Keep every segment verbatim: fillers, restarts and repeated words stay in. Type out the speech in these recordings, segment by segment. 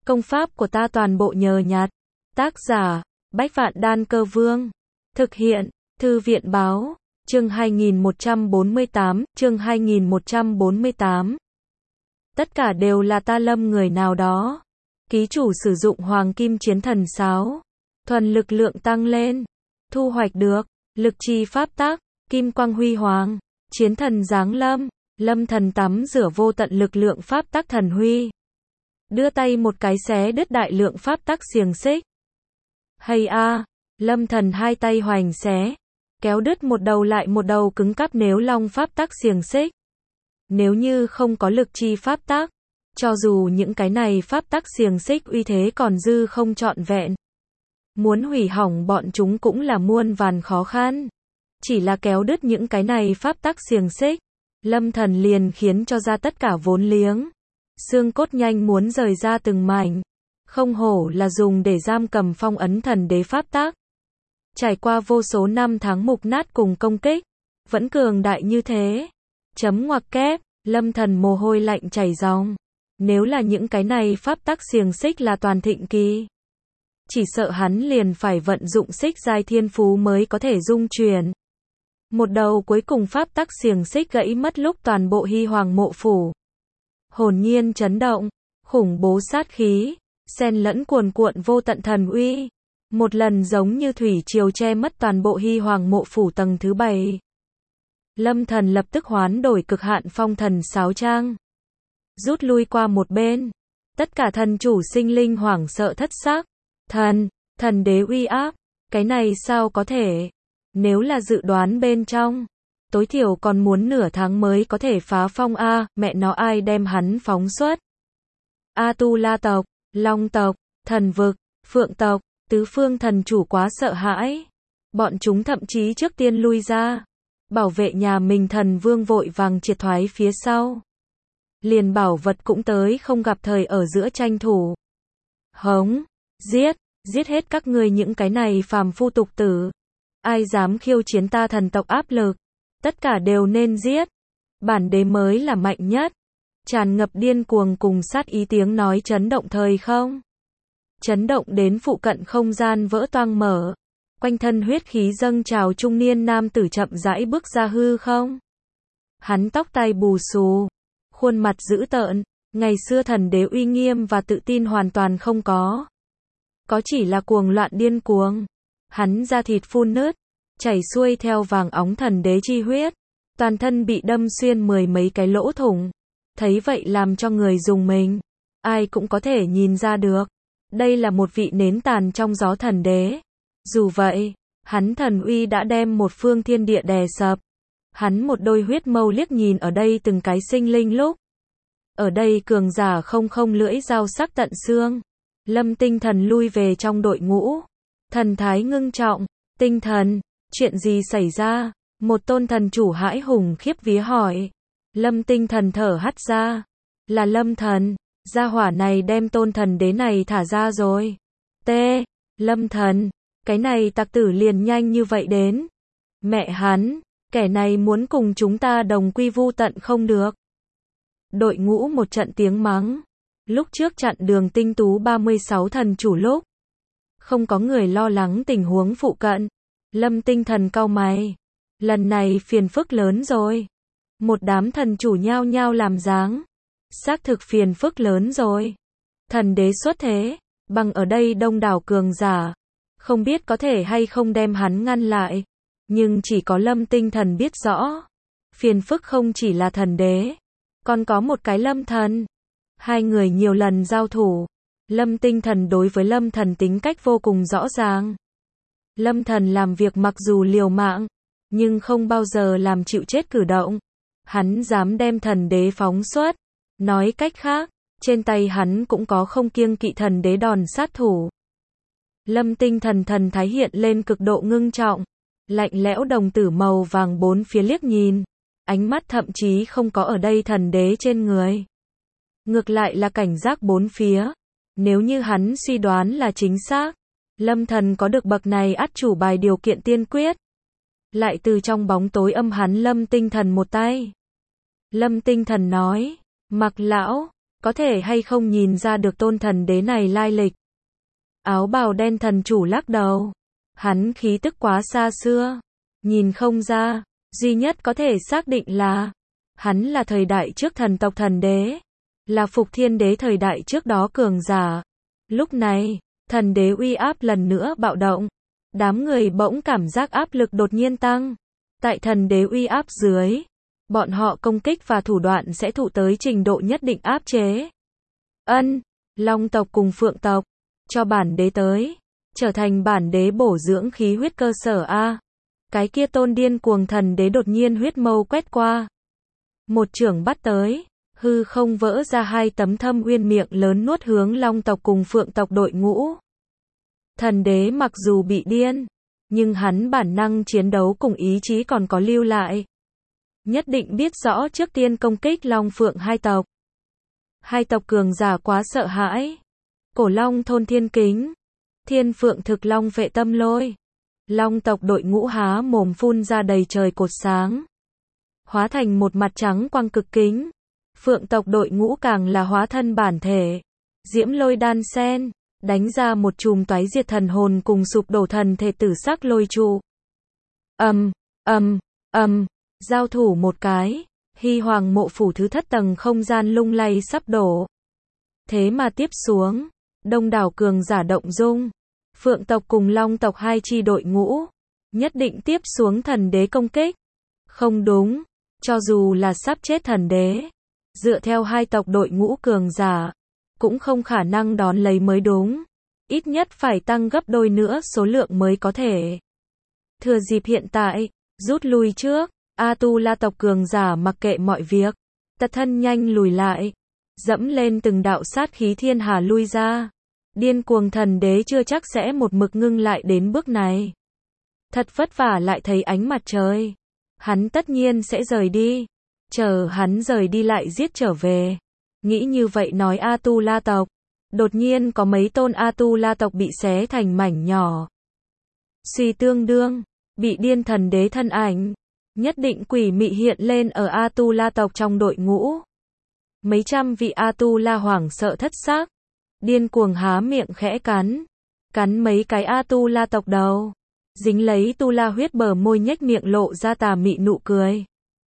Công pháp của ta toàn bộ nhờ nhặt. Tác giả, Bách Vạn Đan Cơ Vương. Thực hiện, Thư viện báo, chương hai nghìn một trăm bốn mươi tám, chương hai nghìn một trăm bốn mươi tám. Tất cả đều là ta lâm người nào đó. Ký chủ sử dụng Hoàng Kim Chiến Thần Sáo. Thuần lực lượng tăng lên. Thu hoạch được, lực chi pháp tắc, kim quang huy hoàng, chiến thần giáng lâm, lâm thần tắm rửa vô tận lực lượng pháp tắc thần huy. Đưa tay một cái xé đứt đại lượng pháp tắc xiềng xích. Hay a, lâm thần hai tay hoành xé, kéo đứt một đầu lại một đầu cứng cáp nếu long pháp tắc xiềng xích. Nếu như không có lực chi pháp tắc, cho dù những cái này pháp tắc xiềng xích uy thế còn dư không trọn vẹn, muốn hủy hỏng bọn chúng cũng là muôn vàn khó khăn. Chỉ là kéo đứt những cái này pháp tắc xiềng xích, lâm thần liền khiến cho ra tất cả vốn liếng. Xương cốt nhanh muốn rời ra từng mảnh. Không hổ là dùng để giam cầm phong ấn thần đế pháp tắc. Trải qua vô số năm tháng mục nát cùng công kích, vẫn cường đại như thế. Chấm ngoặc kép, lâm thần mồ hôi lạnh chảy ròng. Nếu là những cái này pháp tắc xiềng xích là toàn thịnh kỳ, chỉ sợ hắn liền phải vận dụng xích giai thiên phú mới có thể dung chuyển. Một đầu cuối cùng pháp tắc xiềng xích gãy mất lúc toàn bộ Hy Hoàng mộ phủ hồn nhiên chấn động, khủng bố sát khí, xen lẫn cuồn cuộn vô tận thần uy, một lần giống như thủy triều che mất toàn bộ Hy Hoàng mộ phủ tầng thứ bảy. Lâm thần lập tức hoán đổi cực hạn phong thần sáo trang, rút lui qua một bên. Tất cả thần chủ sinh linh hoảng sợ thất sắc. Thần, thần đế uy áp, cái này sao có thể? Nếu là dự đoán bên trong, tối thiểu còn muốn nửa tháng mới có thể phá phong a, mẹ nó ai đem hắn phóng xuất. A Tu La tộc, Long tộc, Thần vực, Phượng tộc, tứ phương thần chủ quá sợ hãi. Bọn chúng thậm chí trước tiên lui ra, bảo vệ nhà mình thần vương vội vàng triệt thoái phía sau. Liền bảo vật cũng tới không gặp thời ở giữa tranh thủ. Hống, giết, giết hết các ngươi những cái này phàm phu tục tử. Ai dám khiêu chiến ta thần tộc áp lực, tất cả đều nên giết. Bản đế mới là mạnh nhất. Tràn ngập điên cuồng cùng sát ý tiếng nói chấn động thời không. Chấn động đến phụ cận không gian vỡ toang mở. Quanh thân huyết khí dâng trào trung niên nam tử chậm rãi bước ra hư không. Hắn tóc tai bù xù, khuôn mặt dữ tợn, ngày xưa thần đế uy nghiêm và tự tin hoàn toàn không có. Có chỉ là cuồng loạn điên cuồng. Hắn da thịt phun nứt, chảy xuôi theo vàng óng thần đế chi huyết, toàn thân bị đâm xuyên mười mấy cái lỗ thủng. Thấy vậy làm cho người dùng mình, ai cũng có thể nhìn ra được, đây là một vị nến tàn trong gió thần đế. Dù vậy, hắn thần uy đã đem một phương thiên địa đè sập. Hắn một đôi huyết mâu liếc nhìn ở đây từng cái sinh linh lúc. Ở đây cường giả không không lưỡi dao sắc tận xương. Lâm Tinh Thần lui về trong đội ngũ. Thần thái ngưng trọng, Tinh Thần, chuyện gì xảy ra? Một tôn thần chủ hãi hùng khiếp vía hỏi. Lâm Tinh Thần thở hắt ra. Là Lâm Thần, gia hỏa này đem tôn thần đế này thả ra rồi. T. Lâm Thần, cái này tặc tử liền nhanh như vậy đến. Mẹ hắn, kẻ này muốn cùng chúng ta đồng quy vu tận không được. Đội ngũ một trận tiếng mắng. Lúc trước chặn đường tinh tú ba mươi sáu thần chủ lúc, không có người lo lắng tình huống phụ cận. Lâm Tinh Thần cau mày. Lần này phiền phức lớn rồi. Một đám thần chủ nhao nhao làm dáng. Xác thực phiền phức lớn rồi. Thần đế xuất thế, bằng ở đây đông đảo cường giả. Không biết có thể hay không đem hắn ngăn lại. Nhưng chỉ có Lâm Tinh Thần biết rõ. Phiền phức không chỉ là thần đế, còn có một cái Lâm Thần. Hai người nhiều lần giao thủ. Lâm Tinh Thần đối với Lâm Thần tính cách vô cùng rõ ràng. Lâm Thần làm việc mặc dù liều mạng, nhưng không bao giờ làm chịu chết cử động. Hắn dám đem thần đế phóng xuất. Nói cách khác, trên tay hắn cũng có không kiêng kỵ thần đế đòn sát thủ. Lâm Tinh Thần thần thái hiện lên cực độ ngưng trọng. Lạnh lẽo đồng tử màu vàng bốn phía liếc nhìn. Ánh mắt thậm chí không có ở đây thần đế trên người. Ngược lại là cảnh giác bốn phía. Nếu như hắn suy đoán là chính xác, Lâm Thần có được bậc này át chủ bài điều kiện tiên quyết. Lại từ trong bóng tối âm hắn Lâm Tinh Thần một tay. Lâm Tinh Thần nói, Mặc lão, có thể hay không nhìn ra được tôn thần đế này lai lịch. Áo bào đen thần chủ lắc đầu. Hắn khí tức quá xa xưa. Nhìn không ra, duy nhất có thể xác định là, hắn là thời đại trước thần tộc thần đế. Là Phục Thiên Đế thời đại trước đó cường giả. Lúc này, thần đế uy áp lần nữa bạo động. Đám người bỗng cảm giác áp lực đột nhiên tăng. Tại thần đế uy áp dưới, bọn họ công kích và thủ đoạn sẽ thụ tới trình độ nhất định áp chế. Ân, Long tộc cùng Phượng tộc, cho bản đế tới, trở thành bản đế bổ dưỡng khí huyết cơ sở a. Cái kia tôn điên cuồng thần đế đột nhiên huyết mâu quét qua. Một chưởng bắt tới, hư không vỡ ra hai tấm thâm uyên miệng lớn nuốt hướng Long tộc cùng Phượng tộc đội ngũ. Thần đế mặc dù bị điên, nhưng hắn bản năng chiến đấu cùng ý chí còn có lưu lại. Nhất định biết rõ trước tiên công kích Long Phượng hai tộc. Hai tộc cường giả quá sợ hãi. Cổ Long thôn thiên kính, Thiên Phượng thực long vệ tâm lôi. Long tộc đội ngũ há mồm phun ra đầy trời cột sáng, hóa thành một mặt trắng quang cực kính. Phượng tộc đội ngũ càng là hóa thân bản thể, diễm lôi đan sen, đánh ra một chùm toái diệt thần hồn cùng sụp đổ thần thể tử sắc lôi trụ. Ầm, ầm, ầm, giao thủ một cái, Hy Hoàng mộ phủ thứ thất tầng không gian lung lay sắp đổ. Thế mà tiếp xuống, đông đảo cường giả động dung. Phượng tộc cùng Long tộc hai chi đội ngũ, nhất định tiếp xuống thần đế công kích. Không đúng, cho dù là sắp chết thần đế, dựa theo hai tộc đội ngũ cường giả, cũng không khả năng đón lấy mới đúng. Ít nhất phải tăng gấp đôi nữa số lượng mới có thể. Thừa dịp hiện tại, rút lui trước, A-tu-la tộc cường giả mặc kệ mọi việc, tật thân nhanh lùi lại, dẫm lên từng đạo sát khí thiên hà lui ra. Điên cuồng thần đế chưa chắc sẽ một mực ngưng lại đến bước này. Thật vất vả lại thấy ánh mặt trời. Hắn tất nhiên sẽ rời đi. Chờ hắn rời đi lại giết trở về. Nghĩ như vậy nói A-tu-la tộc. Đột nhiên có mấy tôn A-tu-la tộc bị xé thành mảnh nhỏ. Suy tương đương, bị điên thần đế thân ảnh. Nhất định quỷ mị hiện lên ở A-tu-la tộc trong đội ngũ. Mấy trăm vị A-tu-la hoảng sợ thất xác. Điên cuồng há miệng khẽ cắn. Cắn mấy cái A-tu-la tộc đầu. Dính lấy tu-la huyết bờ môi nhếch miệng lộ ra tà mị nụ cười.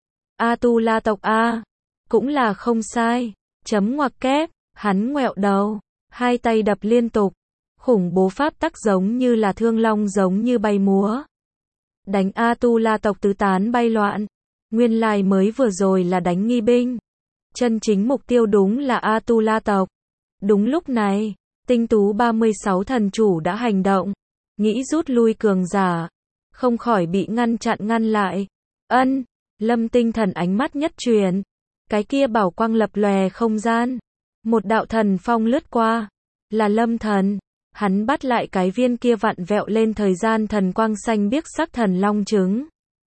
A-tu-la tộc A. Cũng là không sai. Chấm ngoặc kép. Hắn ngoẹo đầu. Hai tay đập liên tục. Khủng bố pháp tắc giống như là thương long giống như bay múa. Đánh A-tu-la tộc tứ tán bay loạn. Nguyên lai mới vừa rồi là đánh nghi binh. Chân chính mục tiêu đúng là A-tu-la tộc. Đúng lúc này, tinh tú ba mươi sáu thần chủ đã hành động, nghĩ rút lui cường giả, không khỏi bị ngăn chặn ngăn lại. Ân, Lâm Tinh Thần ánh mắt nhất truyền, cái kia bảo quang lập lòe không gian, một đạo thần phong lướt qua, là Lâm Thần, hắn bắt lại cái viên kia vặn vẹo lên thời gian thần quang xanh biếc sắc thần long trứng.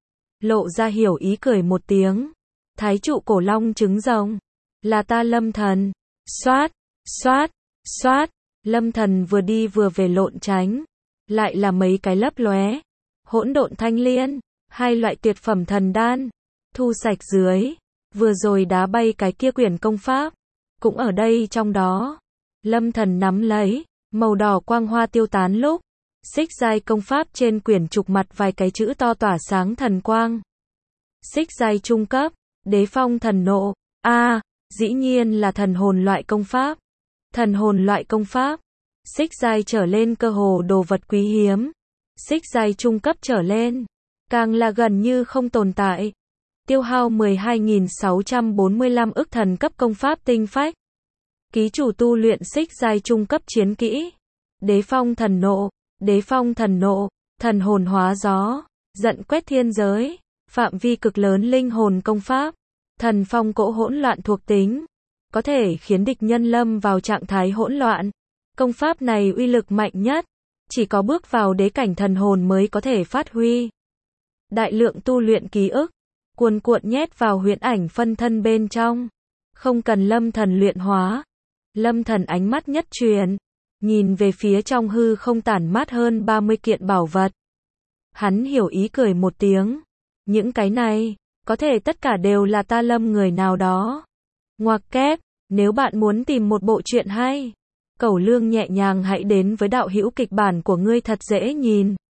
Lộ ra hiểu ý cười một tiếng, thái trụ cổ long trứng rồng, là ta Lâm Thần. Xoát, xoát, xoát, Lâm Thần vừa đi vừa về lộn tránh, lại là mấy cái lấp lóe, hỗn độn thanh liên, hai loại tuyệt phẩm thần đan, thu sạch dưới, vừa rồi đá bay cái kia quyển công pháp, cũng ở đây trong đó. Lâm Thần nắm lấy, màu đỏ quang hoa tiêu tán lúc, xích giai công pháp trên quyển trục mặt vài cái chữ to tỏa sáng thần quang. Xích giai trung cấp, đế phong thần nộ, a, à, dĩ nhiên là thần hồn loại công pháp. Thần hồn loại công pháp, xích giai trở lên cơ hồ đồ vật quý hiếm, xích giai trung cấp trở lên, càng là gần như không tồn tại. Tiêu hao mười hai nghìn sáu trăm bốn mươi lăm ức thần cấp công pháp tinh phách. Ký chủ tu luyện xích giai trung cấp chiến kỹ. Đế phong thần nộ, đế phong thần nộ, thần hồn hóa gió, giận quét thiên giới, phạm vi cực lớn linh hồn công pháp, thần phong cỗ hỗn loạn thuộc tính. Có thể khiến địch nhân lâm vào trạng thái hỗn loạn. Công pháp này uy lực mạnh nhất, chỉ có bước vào đế cảnh thần hồn mới có thể phát huy. Đại lượng tu luyện ký ức, cuồn cuộn nhét vào huyễn ảnh phân thân bên trong. Không cần Lâm Thần luyện hóa. Lâm Thần ánh mắt nhất truyền, nhìn về phía trong hư không tản mát hơn ba mươi kiện bảo vật. Hắn hiểu ý cười một tiếng. Những cái này, có thể tất cả đều là ta Lâm người nào đó. Ngoặc kép, Nếu bạn muốn tìm một bộ truyện hay, cẩu lương nhẹ nhàng hãy đến với đạo hữu kịch bản của ngươi thật dễ nhìn.